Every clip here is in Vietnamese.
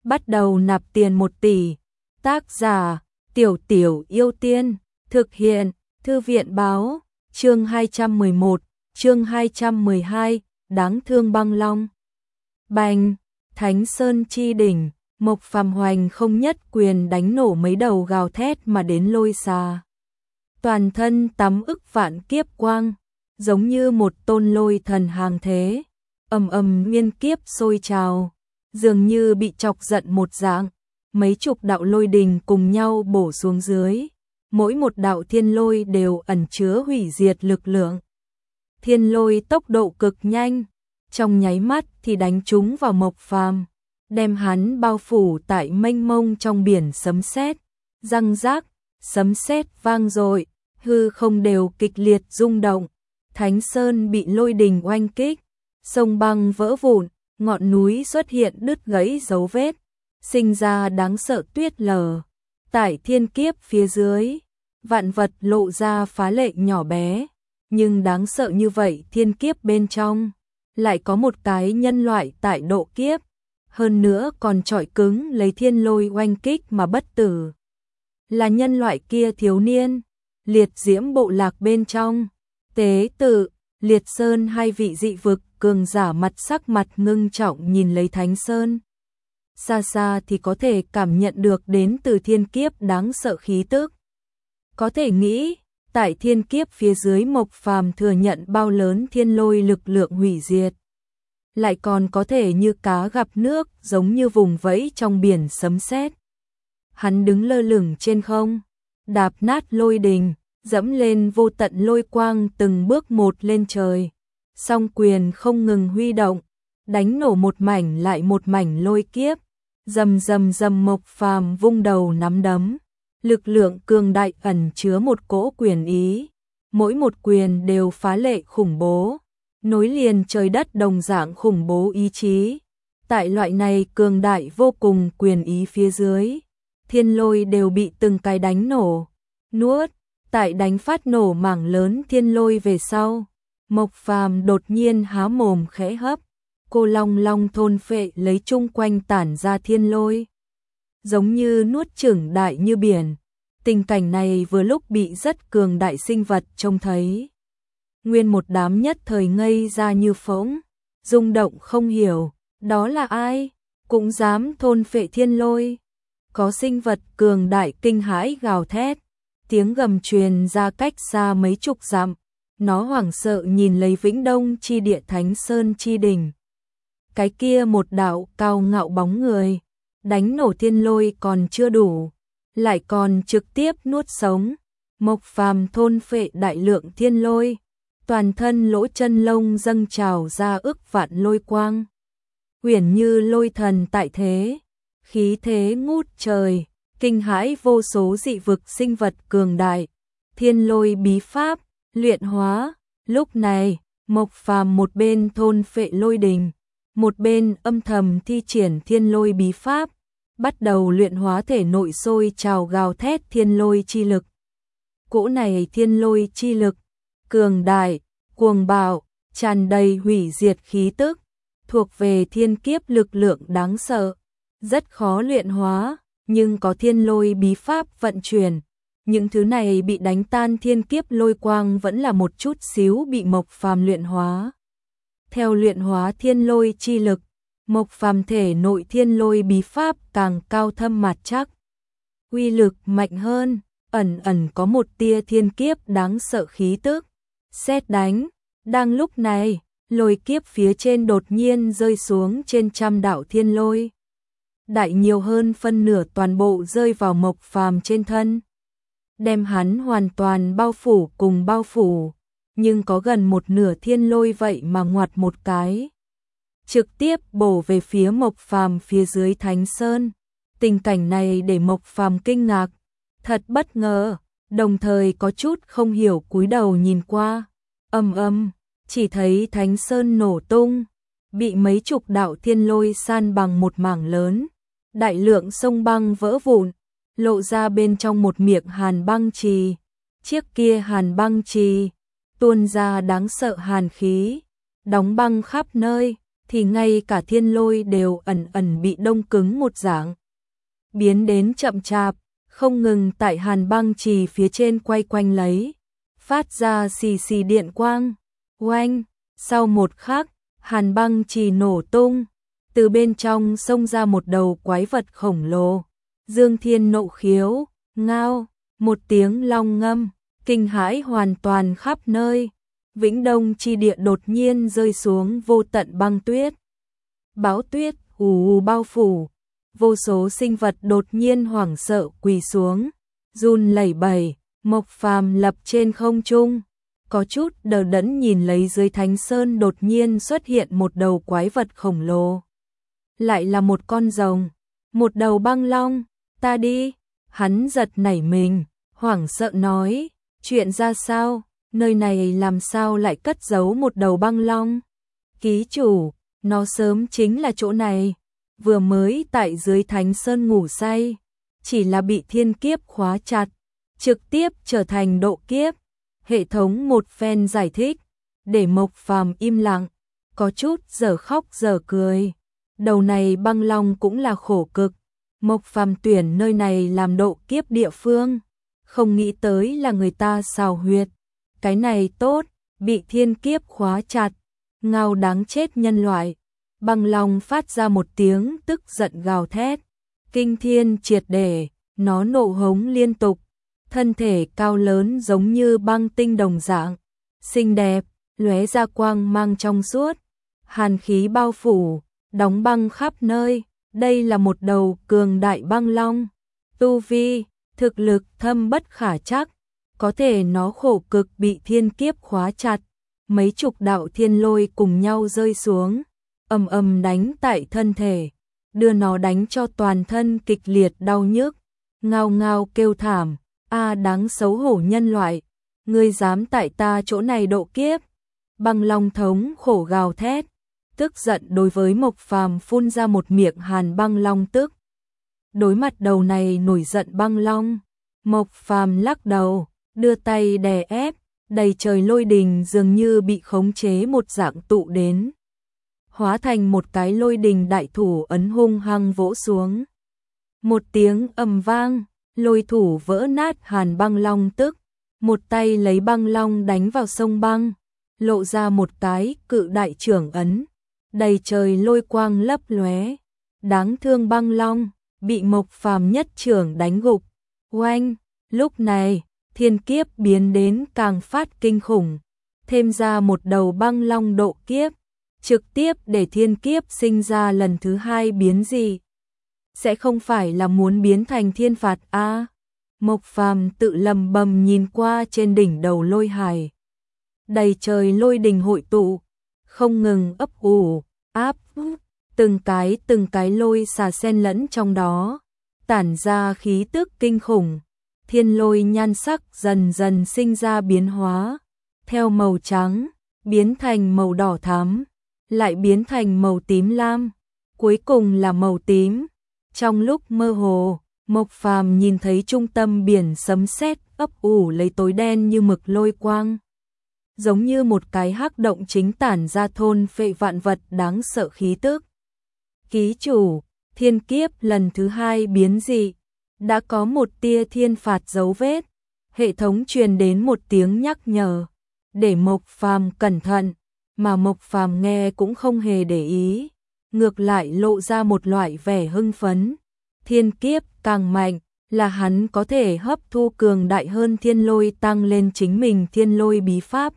bắt đầu nạp tiền 1 tỷ. Tác giả: Tiểu Tiểu Yêu Tiên, thực hiện: Thư viện báo, chương 211, chương 212, đáng thương băng long. Bành, Thánh Sơn chi đỉnh, Mộc Phàm hoành không nhất quyền đánh nổ mấy đầu gào thét mà đến lôi xà. Toàn thân tắm ức vạn kiếp quang, giống như một tôn lôi thần hàng thế, ầm ầm nguyên kiếp sôi trào, dường như bị chọc giận một dạng, mấy chục đạo lôi đình cùng nhau bổ xuống dưới, mỗi một đạo thiên lôi đều ẩn chứa hủy diệt lực lượng. Thiên lôi tốc độ cực nhanh, trong nháy mắt thì đánh trúng vào Mộc Phàm, đem hắn bao phủ tại mênh mông trong biển sấm sét, răng rác, sấm sét vang dội, hư không đều kịch liệt rung động. Thánh Sơn bị lôi đình oanh kích, sông băng vỡ vụn, ngọn núi xuất hiện đứt gãy dấu vết, sinh ra đáng sợ tuyết lở. Tại thiên kiếp phía dưới, vạn vật lộ ra phá lệ nhỏ bé, nhưng đáng sợ như vậy thiên kiếp bên trong, lại có một cái nhân loại tại độ kiếp, hơn nữa còn trọi cứng lấy thiên lôi oanh kích mà bất tử. Là nhân loại kia thiếu niên, liệt diễm bộ lạc bên trong, tế tự, liệt sơn hai vị dị vực cường giả sắc mặt ngưng trọng nhìn lấy Thánh Sơn. Xa xa thì có thể cảm nhận được đến từ thiên kiếp đáng sợ khí tức. Có thể nghĩ, tại thiên kiếp phía dưới Mộc Phàm thừa nhận bao lớn thiên lôi lực lượng hủy diệt. Lại còn có thể như cá gặp nước, giống như vùng vẫy trong biển sấm sét. Hắn đứng lơ lửng trên không, đạp nát lôi đình, dẫm lên vô tận lôi quang từng bước một lên trời. Song quyền không ngừng huy động, đánh nổ một mảnh lại một mảnh lôi kiếp. Rầm rầm rầm, Mộc Phàm vung đầu nắm đấm, lực lượng cường đại ẩn chứa một cỗ quyền ý, mỗi một quyền đều phá lệ khủng bố, nối liền trời đất đồng dạng khủng bố ý chí. Tại loại này cường đại vô cùng quyền ý phía dưới, thiên lôi đều bị từng cái đánh nổ, nuốt. Tại đánh phát nổ mảng lớn thiên lôi về sau, Mộc Phàm đột nhiên há mồm khẽ hấp, cô long long thôn phệ lấy chung quanh tản ra thiên lôi, giống như nuốt chửng đại như biển. Tình cảnh này vừa lúc bị rất cường đại sinh vật trông thấy, nguyên một đám nhất thời ngây ra như phỗng, rung động không hiểu, đó là ai, cũng dám thôn phệ thiên lôi. Có sinh vật cường đại kinh hãi gào thét, tiếng gầm truyền ra cách xa mấy chục dặm, nó hoảng sợ nhìn lấy Vĩnh Đông chi địa Thánh Sơn chi đỉnh. Cái kia một đạo cao ngạo bóng người, đánh nổ thiên lôi còn chưa đủ, lại còn trực tiếp nuốt sống. Mộc Phàm thôn phệ đại lượng thiên lôi, toàn thân lỗ chân lông dâng trào ra ức vạn lôi quang, uyển như lôi thần tại thế, khí thế ngút trời, kinh hãi vô số dị vực sinh vật cường đại. Thiên lôi bí pháp luyện hóa. Lúc này, Mộc Phàm một bên thôn phệ lôi đình, một bên âm thầm thi triển thiên lôi bí pháp, bắt đầu luyện hóa thể nội sôi trào gào thét thiên lôi chi lực. Cỗ này thiên lôi chi lực, cường đại, cuồng bạo, tràn đầy hủy diệt khí tức, thuộc về thiên kiếp lực lượng đáng sợ, rất khó luyện hóa, nhưng có thiên lôi bí pháp vận chuyển. Những thứ này bị đánh tan thiên kiếp lôi quang vẫn là một chút xíu bị Mộc Phàm luyện hóa. Theo luyện hóa thiên lôi chi lực, Mộc Phàm thể nội thiên lôi bí pháp càng cao thâm mạt chắc, uy lực mạnh hơn, ẩn ẩn có một tia thiên kiếp đáng sợ khí tức. Sét đánh. Đang lúc này, lôi kiếp phía trên đột nhiên rơi xuống trên trăm đạo thiên lôi. Đại nhiều hơn phân nửa toàn bộ rơi vào Mộc Phàm trên thân, đem hắn hoàn toàn bao phủ cùng bao phủ, nhưng có gần một nửa thiên lôi vậy mà ngoặt một cái, trực tiếp bổ về phía Mộc Phàm phía dưới Thánh Sơn. Tình cảnh này để Mộc Phàm kinh ngạc, thật bất ngờ, đồng thời có chút không hiểu cúi đầu nhìn qua. Chỉ thấy Thánh Sơn nổ tung, bị mấy chục đạo thiên lôi san bằng một mảng lớn, đại lượng sông băng vỡ vụn, lộ ra bên trong một miệng hàn băng trì. Chiếc kia hàn băng trì tuôn ra đáng sợ hàn khí, đóng băng khắp nơi, thì ngay cả thiên lôi đều ẩn ẩn bị đông cứng một dạng. Biến đến chậm chạp, không ngừng tại hàn băng trì phía trên quay quanh lấy, phát ra xì xì điện quang. Oanh, sau một khắc, hàn băng trì nổ tung, từ bên trong xông ra một đầu quái vật khổng lồ. Dương Thiên nộ khiếu, ngao, một tiếng long ngâm, kinh hãi hoàn toàn khắp nơi. Vĩnh Đông chi địa đột nhiên rơi xuống vô tận băng tuyết. Bão tuyết ù ù bao phủ, vô số sinh vật đột nhiên hoảng sợ quỳ xuống, run lẩy bẩy. Mộc Phàm lập trên không trung, có chút đờ đẫn nhìn lấy dưới Thánh Sơn đột nhiên xuất hiện một đầu quái vật khổng lồ. Lại là một con rồng, một đầu băng long, ta đi. Hắn giật nảy mình, hoảng sợ nói, chuyện ra sao, nơi này làm sao lại cất giấu một đầu băng long? Ký chủ, nó sớm chính là chỗ này, vừa mới tại dưới Thánh Sơn ngủ say, chỉ là bị thiên kiếp khóa chặt, trực tiếp trở thành độ kiếp. Hệ thống một phen giải thích, để Mộc Phàm im lặng, có chút giờ khóc giờ cười. Đầu này băng long cũng là khổ cực, Mộc Phàm tuyển nơi này làm độ kiếp địa phương, không nghĩ tới là người ta xào huyệt. Cái này tốt, bị thiên kiếp khóa chặt, ngao đáng chết nhân loại. Băng long phát ra một tiếng tức giận gào thét, kinh thiên triệt để, nó nộ hống liên tục. Thân thể cao lớn giống như băng tinh đồng dạng, xinh đẹp, lóe ra quang mang trong suốt, hàn khí bao phủ, đóng băng khắp nơi. Đây là một đầu cường đại băng long, tu vi, thực lực thâm bất khả trắc, có thể nó khổ cực bị thiên kiếp khóa chặt, mấy chục đạo thiên lôi cùng nhau rơi xuống, ầm ầm đánh tại thân thể, đưa nó đánh cho toàn thân kịch liệt đau nhức, ngao ngao kêu thảm. A đáng xấu hổ nhân loại, ngươi dám tại ta chỗ này độ kiếp. Băng long thống khổ gào thét, tức giận đối với Mộc Phàm phun ra một miệng hàn băng long tức. Đối mặt đầu này nổi giận băng long, Mộc Phàm lắc đầu, đưa tay đè ép, đầy trời lôi đình dường như bị khống chế một dạng tụ đến, hóa thành một cái lôi đình đại thủ ấn hung hăng vỗ xuống. Một tiếng ầm vang, lôi thủ vỡ nát hàn băng long tức, một tay lấy băng long đánh vào sông băng, lộ ra một cái cự đại trưởng ấn, đầy trời lôi quang lấp lóe. Đáng thương băng long, bị Mộc Phàm nhất trưởng đánh gục. Oanh, lúc này, thiên kiếp biến đến càng phát kinh khủng, thêm ra một đầu băng long độ kiếp, trực tiếp để thiên kiếp sinh ra lần thứ hai biến dị. Sẽ không phải là muốn biến thành thiên phạt a? Mộc Phàm tự lầm bầm nhìn qua trên đỉnh đầu lôi hải. Đầy trời lôi đình hội tụ, không ngừng ấp ủ, áp, từng cái lôi xà xen lẫn trong đó, tản ra khí tức kinh khủng. Thiên lôi nhan sắc dần dần sinh ra biến hóa, theo màu trắng, biến thành màu đỏ thắm, lại biến thành màu tím lam, cuối cùng là màu tím. Trong lúc mơ hồ, Mộc Phàm nhìn thấy trung tâm biển sấm sét ấp ủ lấy tối đen như mực lôi quang, giống như một cái hắc động chính tản ra thôn phệ vạn vật đáng sợ khí tức. Ký chủ, thiên kiếp lần thứ hai biến dị, đã có một tia thiên phạt dấu vết. Hệ thống truyền đến một tiếng nhắc nhở, để Mộc Phàm cẩn thận, mà Mộc Phàm nghe cũng không hề để ý, ngược lại lộ ra một loại vẻ hưng phấn. Thiên kiếp càng mạnh, là hắn có thể hấp thu cường đại hơn thiên lôi, tăng lên chính mình thiên lôi bí pháp.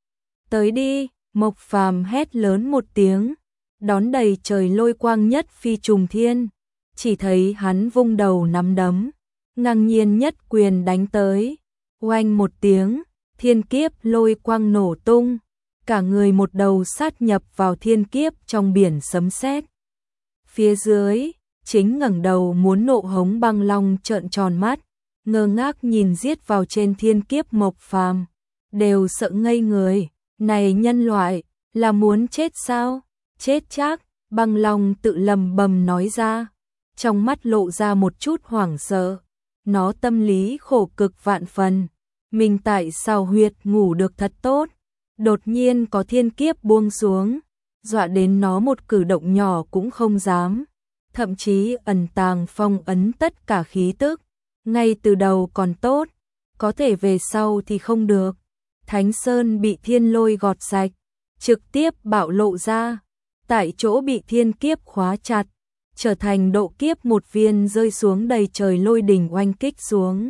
Tới đi, Mộc Phàm hét lớn một tiếng, đón đầy trời lôi quang nhất phi trùng thiên, chỉ thấy hắn vung đầu nắm đấm, ngang nhiên nhất quyền đánh tới. Oanh một tiếng, thiên kiếp lôi quang nổ tung, cả người một đầu sát nhập vào thiên kiếp trong biển sấm sét. Phía dưới, chính ngẩng đầu muốn nộ hống băng long trợn tròn mắt, ngơ ngác nhìn giết vào trên thiên kiếp Mộc Phàm, đều sợ ngây người. Này nhân loại, là muốn chết sao? Chết chắc, băng long tự lầm bầm nói ra, trong mắt lộ ra một chút hoảng sợ. Nó tâm lý khổ cực vạn phần, mình tại sao huyệt ngủ được thật tốt, đột nhiên có thiên kiếp buông xuống, dọa đến nó một cử động nhỏ cũng không dám, thậm chí ẩn tàng phong ấn tất cả khí tức, ngay từ đầu còn tốt, có thể về sau thì không được. Thánh Sơn bị thiên lôi gọt sạch, trực tiếp bạo lộ ra, tại chỗ bị thiên kiếp khóa chặt, trở thành độ kiếp một viên rơi xuống đầy trời lôi đỉnh oanh kích xuống.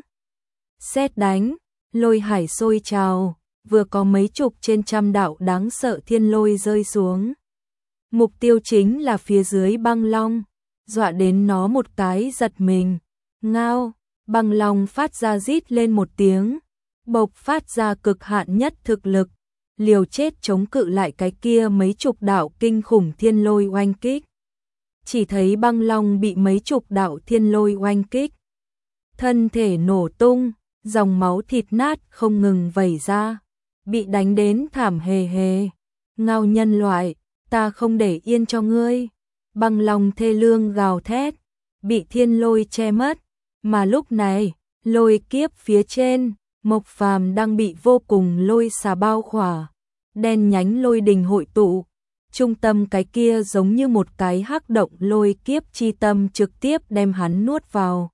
Sét đánh, lôi hải sôi trào, vừa có mấy chục trên trăm đạo đáng sợ thiên lôi rơi xuống. Mục tiêu chính là phía dưới băng long, dọa đến nó một cái giật mình. Ngao, băng long phát ra rít lên một tiếng, bộc phát ra cực hạn nhất thực lực, liều chết chống cự lại cái kia mấy chục đạo kinh khủng thiên lôi oanh kích. Chỉ thấy băng long bị mấy chục đạo thiên lôi oanh kích, thân thể nổ tung, dòng máu thịt nát không ngừng vẩy ra, bị đánh đến thảm hề hề. Ngao nhân loại, ta không để yên cho ngươi. Băng long thê lương gào thét, bị thiên lôi che mất, mà lúc này, lôi kiếp phía trên, Mộc Phàm đang bị vô cùng lôi xà bao khỏa, đen nhánh lôi đình hội tụ, trung tâm cái kia giống như một cái hắc động lôi kiếp chi tâm trực tiếp đem hắn nuốt vào.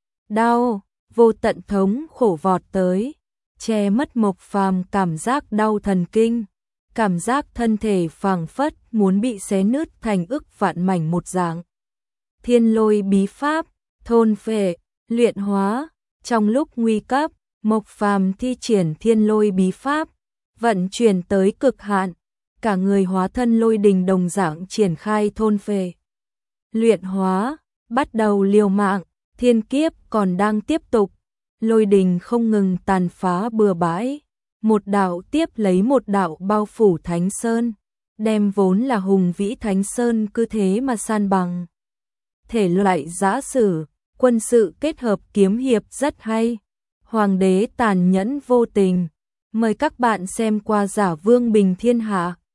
Đau, vô tận thống khổ vọt tới, che mất Mộc Phàm cảm giác đau thần kinh, cảm giác thân thể phảng phất muốn bị xé nứt thành ức vạn mảnh một dạng. Thiên lôi bí pháp, thôn phệ, luyện hóa, trong lúc nguy cấp, Mộc Phàm thi triển thiên lôi bí pháp, vận chuyển tới cực hạn, cả người hóa thân lôi đình đồng dạng triển khai thôn phệ. Luyện hóa, bắt đầu liều mạng, thiên kiếp còn đang tiếp tục, lôi đình không ngừng tàn phá bừa bãi, một đạo tiếp lấy một đạo bao phủ Thánh Sơn, đem vốn là hùng vĩ Thánh Sơn cứ thế mà san bằng. Thể loại giã sử, quân sự kết hợp kiếm hiệp rất hay. Hoàng đế tàn nhẫn vô tình. Mời các bạn xem qua Giả Vương Bình Thiên Hạ.